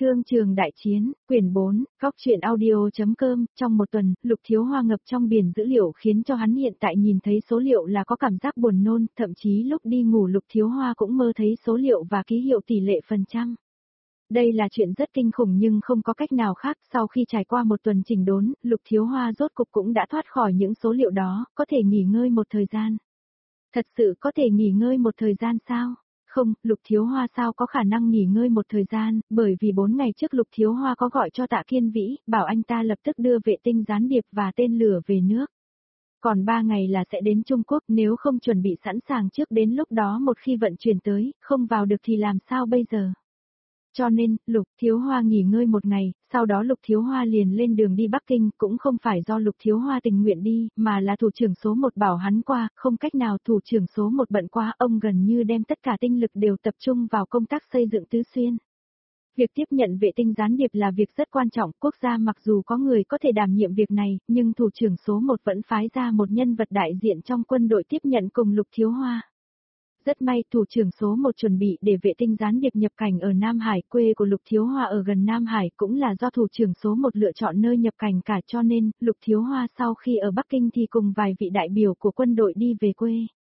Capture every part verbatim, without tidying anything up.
Thương trường đại chiến, quyển bốn, góc truyện audio.com, trong một tuần, Lục Thiếu Hoa ngập trong biển dữ liệu khiến cho hắn hiện tại nhìn thấy số liệu là có cảm giác buồn nôn, thậm chí lúc đi ngủ Lục Thiếu Hoa cũng mơ thấy số liệu và ký hiệu tỷ lệ phần trăm. Đây là chuyện rất kinh khủng nhưng không có cách nào khác, sau khi trải qua một tuần chỉnh đốn, Lục Thiếu Hoa rốt cục cũng đã thoát khỏi những số liệu đó, có thể nghỉ ngơi một thời gian. Thật sự có thể nghỉ ngơi một thời gian sao? Không, Lục Thiếu Hoa sao có khả năng nghỉ ngơi một thời gian, bởi vì bốn ngày trước Lục Thiếu Hoa có gọi cho Tạ Kiên Vĩ, bảo anh ta lập tức đưa vệ tinh gián điệp và tên lửa về nước. Còn ba ngày là sẽ đến Trung Quốc, nếu không chuẩn bị sẵn sàng trước đến lúc đó một khi vận chuyển tới, không vào được thì làm sao bây giờ? Cho nên, Lục Thiếu Hoa nghỉ ngơi một ngày, sau đó Lục Thiếu Hoa liền lên đường đi Bắc Kinh, cũng không phải do Lục Thiếu Hoa tình nguyện đi, mà là thủ trưởng số một bảo hắn qua, không cách nào thủ trưởng số một bận qua, ông gần như đem tất cả tinh lực đều tập trung vào công tác xây dựng Tứ Xuyên. Việc tiếp nhận vệ tinh gián điệp là việc rất quan trọng, quốc gia mặc dù có người có thể đảm nhiệm việc này, nhưng thủ trưởng số một vẫn phái ra một nhân vật đại diện trong quân đội tiếp nhận cùng Lục Thiếu Hoa. Rất may thủ trưởng số một chuẩn bị để vệ tinh gián điệp nhập cảnh ở Nam Hải, quê của Lục Thiếu Hoa ở gần Nam Hải cũng là do thủ trưởng số một lựa chọn nơi nhập cảnh cả, cho nên, Lục Thiếu Hoa sau khi ở Bắc Kinh thì cùng vài vị đại biểu của quân đội đi về quê.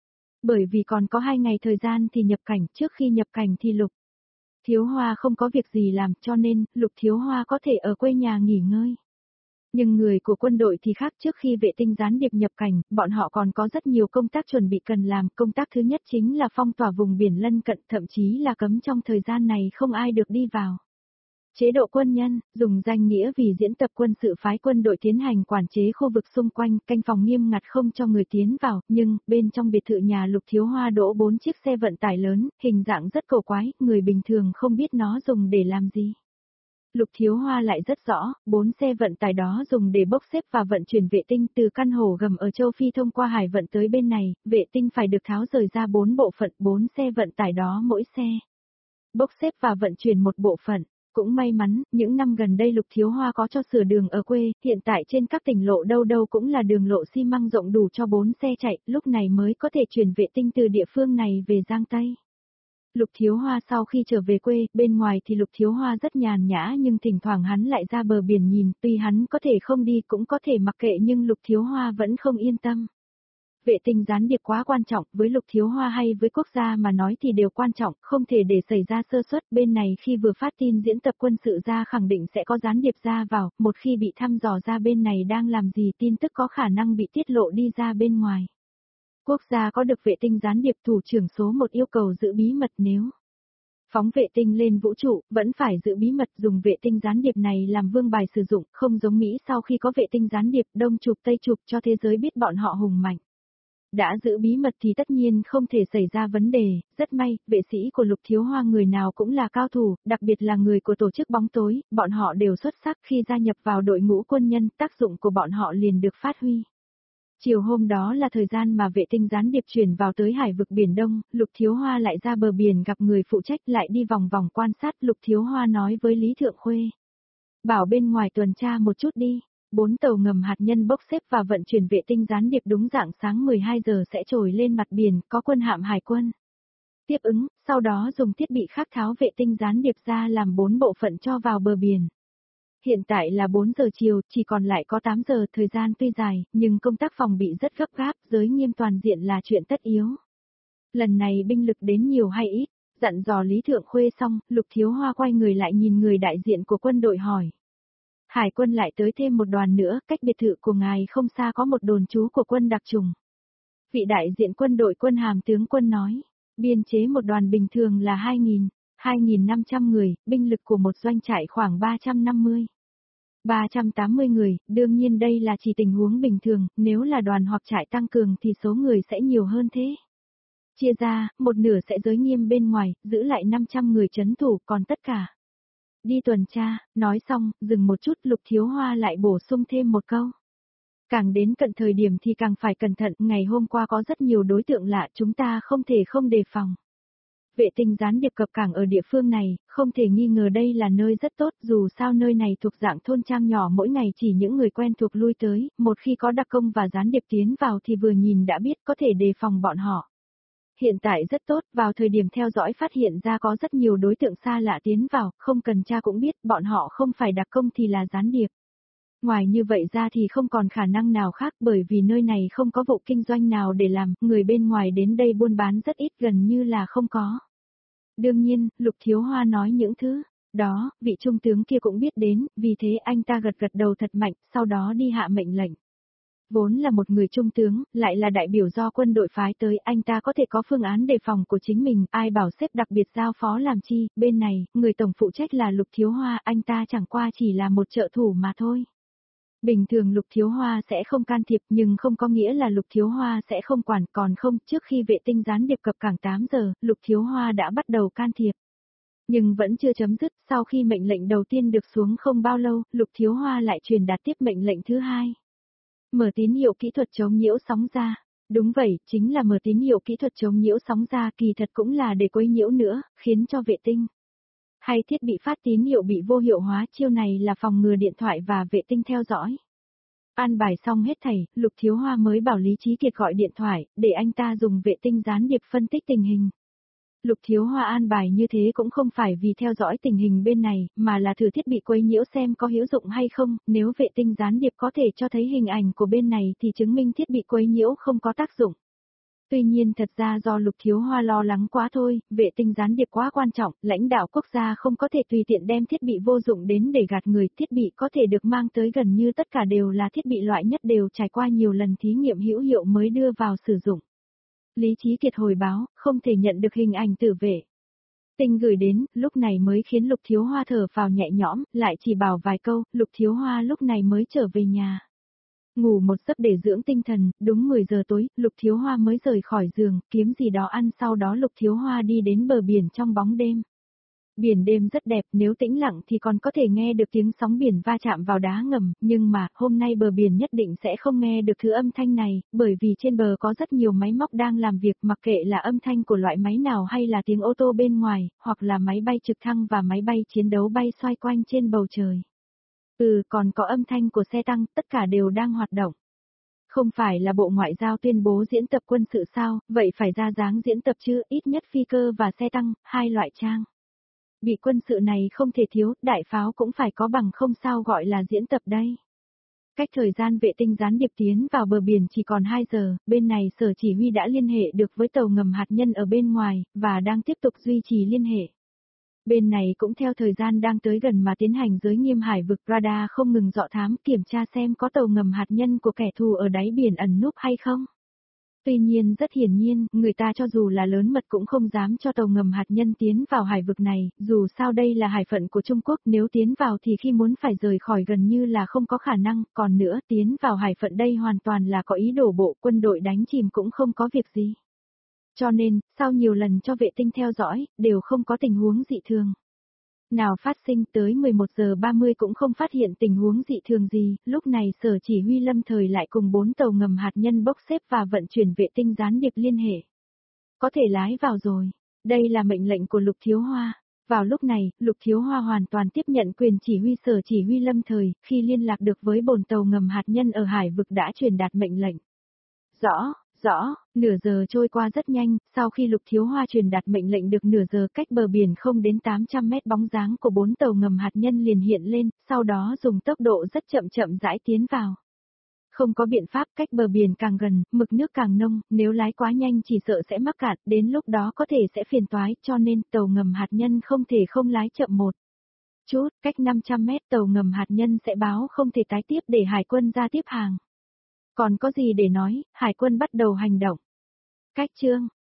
Bởi vì còn có hai ngày thời gian thì nhập cảnh, trước khi nhập cảnh thì Lục Thiếu Hoa không có việc gì làm, cho nên, Lục Thiếu Hoa có thể ở quê nhà nghỉ ngơi. Nhưng người của quân đội thì khác, trước khi vệ tinh gián điệp nhập cảnh, bọn họ còn có rất nhiều công tác chuẩn bị cần làm. Công tác thứ nhất chính là phong tỏa vùng biển lân cận, thậm chí là cấm trong thời gian này không ai được đi vào. Chế độ quân nhân, dùng danh nghĩa vì diễn tập quân sự phái quân đội tiến hành quản chế khu vực xung quanh, canh phòng nghiêm ngặt không cho người tiến vào, nhưng, bên trong biệt thự nhà Lục Thiếu Hoa đỗ bốn chiếc xe vận tải lớn, hình dạng rất cổ quái, người bình thường không biết nó dùng để làm gì. Lục Thiếu Hoa lại rất rõ, bốn xe vận tải đó dùng để bốc xếp và vận chuyển vệ tinh từ căn hồ gầm ở châu Phi thông qua hải vận tới bên này, vệ tinh phải được tháo rời ra bốn bộ phận, bốn xe vận tải đó mỗi xe bốc xếp và vận chuyển một bộ phận. Cũng may mắn, những năm gần đây Lục Thiếu Hoa có cho sửa đường ở quê, hiện tại trên các tỉnh lộ đâu đâu cũng là đường lộ xi măng rộng đủ cho bốn xe chạy, lúc này mới có thể chuyển vệ tinh từ địa phương này về Giang Tây. Lục Thiếu Hoa sau khi trở về quê, bên ngoài thì Lục Thiếu Hoa rất nhàn nhã nhưng thỉnh thoảng hắn lại ra bờ biển nhìn, tuy hắn có thể không đi cũng có thể mặc kệ nhưng Lục Thiếu Hoa vẫn không yên tâm. Vệ tinh gián điệp quá quan trọng, với Lục Thiếu Hoa hay với quốc gia mà nói thì đều quan trọng, không thể để xảy ra sơ suất. Bên này khi vừa phát tin diễn tập quân sự ra khẳng định sẽ có gián điệp ra vào, một khi bị thăm dò ra bên này đang làm gì tin tức có khả năng bị tiết lộ đi ra bên ngoài. Quốc gia có được vệ tinh gián điệp, thủ trưởng số một yêu cầu giữ bí mật, nếu phóng vệ tinh lên vũ trụ, vẫn phải giữ bí mật, dùng vệ tinh gián điệp này làm vương bài sử dụng, không giống Mỹ sau khi có vệ tinh gián điệp, đông chụp tây chụp cho thế giới biết bọn họ hùng mạnh. Đã giữ bí mật thì tất nhiên không thể xảy ra vấn đề, rất may, vệ sĩ của Lục Thiếu Hoa người nào cũng là cao thủ, đặc biệt là người của tổ chức bóng tối, bọn họ đều xuất sắc, khi gia nhập vào đội ngũ quân nhân, tác dụng của bọn họ liền được phát huy. Chiều hôm đó là thời gian mà vệ tinh gián điệp chuyển vào tới hải vực Biển Đông, Lục Thiếu Hoa lại ra bờ biển gặp người phụ trách, lại đi vòng vòng quan sát. Lục Thiếu Hoa nói với Lý Thượng Khuê, bảo bên ngoài tuần tra một chút đi. Bốn tàu ngầm hạt nhân bốc xếp và vận chuyển vệ tinh gián điệp đúng rạng sáng mười hai giờ sẽ trồi lên mặt biển, có quân hạm hải quân tiếp ứng, sau đó dùng thiết bị khác tháo vệ tinh gián điệp ra làm bốn bộ phận cho vào bờ biển. Hiện tại là bốn giờ chiều, chỉ còn lại có tám giờ, thời gian tuy dài, nhưng công tác phòng bị rất gấp gáp, giới nghiêm toàn diện là chuyện tất yếu. Lần này binh lực đến nhiều hay ít, dặn dò Lý Thượng Khuê xong, Lục Thiếu Hoa quay người lại nhìn người đại diện của quân đội hỏi. Hải quân lại tới thêm một đoàn nữa, cách biệt thự của ngài không xa có một đồn trú của quân đặc chủng. Vị đại diện quân đội quân hàm tướng quân nói, biên chế một đoàn bình thường là hai nghìn, hai nghìn năm trăm người, binh lực của một doanh trại khoảng ba trăm năm mươi, ba trăm tám mươi người, đương nhiên đây là chỉ tình huống bình thường, nếu là đoàn hoặc trại tăng cường thì số người sẽ nhiều hơn thế. Chia ra, một nửa sẽ giới nghiêm bên ngoài, giữ lại năm trăm người trấn thủ, còn tất cả đi tuần tra. Nói xong, dừng một chút, Lục Thiếu Hoa lại bổ sung thêm một câu. Càng đến cận thời điểm thì càng phải cẩn thận, ngày hôm qua có rất nhiều đối tượng lạ, chúng ta không thể không đề phòng. Vệ tinh gián điệp cập cảng ở địa phương này, không thể nghi ngờ đây là nơi rất tốt, dù sao nơi này thuộc dạng thôn trang nhỏ, mỗi ngày chỉ những người quen thuộc lui tới, một khi có đặc công và gián điệp tiến vào thì vừa nhìn đã biết, có thể đề phòng bọn họ. Hiện tại rất tốt, vào thời điểm theo dõi phát hiện ra có rất nhiều đối tượng xa lạ tiến vào, không cần tra cũng biết bọn họ không phải đặc công thì là gián điệp. Ngoài như vậy ra thì không còn khả năng nào khác bởi vì nơi này không có vụ kinh doanh nào để làm, người bên ngoài đến đây buôn bán rất ít gần như là không có. Đương nhiên, Lục Thiếu Hoa nói những thứ đó, vị trung tướng kia cũng biết đến, vì thế anh ta gật gật đầu thật mạnh, sau đó đi hạ mệnh lệnh. Vốn là một người trung tướng, lại là đại biểu do quân đội phái tới, anh ta có thể có phương án đề phòng của chính mình, ai bảo xếp đặc biệt giao phó làm chi, bên này, người tổng phụ trách là Lục Thiếu Hoa, anh ta chẳng qua chỉ là một trợ thủ mà thôi. Bình thường Lục Thiếu Hoa sẽ không can thiệp nhưng không có nghĩa là Lục Thiếu Hoa sẽ không quản, còn không, trước khi vệ tinh gián điệp cập cảng tám giờ, Lục Thiếu Hoa đã bắt đầu can thiệp. Nhưng vẫn chưa chấm dứt, sau khi mệnh lệnh đầu tiên được xuống không bao lâu, Lục Thiếu Hoa lại truyền đạt tiếp mệnh lệnh thứ hai. Mở tín hiệu kỹ thuật chống nhiễu sóng ra. Đúng vậy, chính là mở tín hiệu kỹ thuật chống nhiễu sóng ra, kỳ thật cũng là để quấy nhiễu nữa, khiến cho vệ tinh hay thiết bị phát tín hiệu bị vô hiệu hóa, chiêu này là phòng ngừa điện thoại và vệ tinh theo dõi. An bài xong hết thảy, Lục Thiếu Hoa mới bảo Lý Chí Kiệt gọi điện thoại, để anh ta dùng vệ tinh gián điệp phân tích tình hình. Lục Thiếu Hoa an bài như thế cũng không phải vì theo dõi tình hình bên này, mà là thử thiết bị quấy nhiễu xem có hữu dụng hay không, nếu vệ tinh gián điệp có thể cho thấy hình ảnh của bên này thì chứng minh thiết bị quấy nhiễu không có tác dụng. Tuy nhiên thật ra do Lục Thiếu Hoa lo lắng quá thôi, vệ tinh gián điệp quá quan trọng, lãnh đạo quốc gia không có thể tùy tiện đem thiết bị vô dụng đến để gạt người, thiết bị có thể được mang tới gần như tất cả đều là thiết bị loại nhất đều trải qua nhiều lần thí nghiệm hữu hiệu mới đưa vào sử dụng. Lý Chí Kiệt hồi báo, không thể nhận được hình ảnh tử vệ tinh gửi đến, lúc này mới khiến Lục Thiếu Hoa thở phào nhẹ nhõm, lại chỉ bảo vài câu, Lục Thiếu Hoa lúc này mới trở về nhà. Ngủ một giấc để dưỡng tinh thần, đúng mười giờ tối, Lục Thiếu Hoa mới rời khỏi giường, kiếm gì đó ăn, sau đó Lục Thiếu Hoa đi đến bờ biển trong bóng đêm. Biển đêm rất đẹp, nếu tĩnh lặng thì còn có thể nghe được tiếng sóng biển va chạm vào đá ngầm, nhưng mà, hôm nay bờ biển nhất định sẽ không nghe được thứ âm thanh này, bởi vì trên bờ có rất nhiều máy móc đang làm việc, mặc kệ là âm thanh của loại máy nào hay là tiếng ô tô bên ngoài, hoặc là máy bay trực thăng và máy bay chiến đấu bay xoay quanh trên bầu trời. Ừ, còn có âm thanh của xe tăng, tất cả đều đang hoạt động. Không phải là Bộ Ngoại giao tuyên bố diễn tập quân sự sao, vậy phải ra dáng diễn tập chứ, ít nhất phi cơ và xe tăng, hai loại trang bị quân sự này không thể thiếu, đại pháo cũng phải có bằng không sao gọi là diễn tập đây. Cách thời gian vệ tinh gián điệp tiến vào bờ biển chỉ còn hai giờ, bên này sở chỉ huy đã liên hệ được với tàu ngầm hạt nhân ở bên ngoài, và đang tiếp tục duy trì liên hệ. Bên này cũng theo thời gian đang tới gần mà tiến hành giới nghiêm hải vực, radar không ngừng dọ thám kiểm tra xem có tàu ngầm hạt nhân của kẻ thù ở đáy biển ẩn núp hay không. Tuy nhiên rất hiển nhiên, người ta cho dù là lớn mật cũng không dám cho tàu ngầm hạt nhân tiến vào hải vực này, dù sao đây là hải phận của Trung Quốc, nếu tiến vào thì khi muốn phải rời khỏi gần như là không có khả năng, còn nữa tiến vào hải phận đây hoàn toàn là có ý đổ bộ, quân đội đánh chìm cũng không có việc gì. Cho nên, sau nhiều lần cho vệ tinh theo dõi, đều không có tình huống dị thường nào phát sinh, tới mười một giờ ba mươi cũng không phát hiện tình huống dị thường gì, lúc này sở chỉ huy lâm thời lại cùng bốn tàu ngầm hạt nhân bốc xếp và vận chuyển vệ tinh gián điệp liên hệ. Có thể lái vào rồi, đây là mệnh lệnh của Lục Thiếu Hoa. Vào lúc này, Lục Thiếu Hoa hoàn toàn tiếp nhận quyền chỉ huy sở chỉ huy lâm thời, khi liên lạc được với bồn tàu ngầm hạt nhân ở hải vực đã truyền đạt mệnh lệnh. Rõ. Rõ, nửa giờ trôi qua rất nhanh, sau khi Lục Thiếu Hoa truyền đạt mệnh lệnh được nửa giờ cách bờ biển không đến tám trăm mét bóng dáng của bốn tàu ngầm hạt nhân liền hiện lên, sau đó dùng tốc độ rất chậm chậm rãi tiến vào. Không có biện pháp, cách bờ biển càng gần, mực nước càng nông, nếu lái quá nhanh chỉ sợ sẽ mắc cạn, đến lúc đó có thể sẽ phiền toái, cho nên tàu ngầm hạt nhân không thể không lái chậm một chút, cách năm trăm mét tàu ngầm hạt nhân sẽ báo không thể tái tiếp để hải quân ra tiếp hàng. Còn có gì để nói, hải quân bắt đầu hành động. Cách chương